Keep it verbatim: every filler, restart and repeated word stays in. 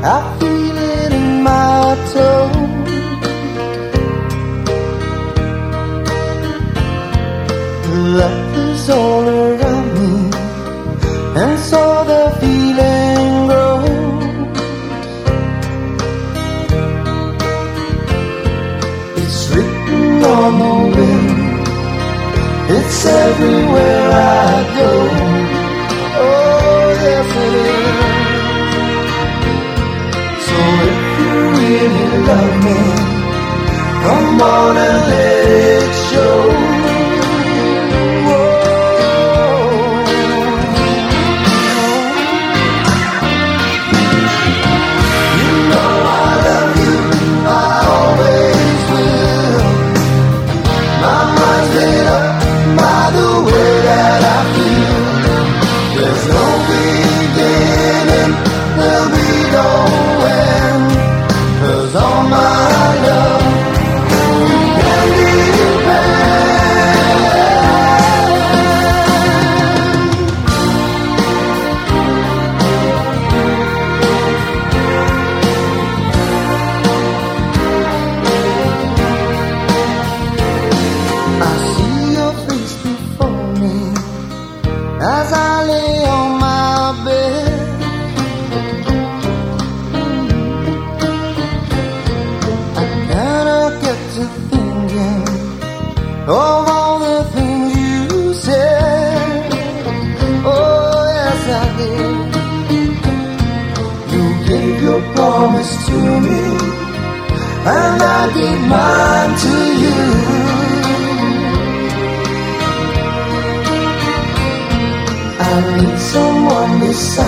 I feel it in my toes. Love is all around me, and so the feeling grows. It's written on the wind, it's everywhere I go. Oh, yes it is. So if you really love me, come on and let it show. As I lay on my bed, I kinda get to thinking of all the things you said. Oh, yes I did. You gave your promise to me, and I gave mine to you. I need someone beside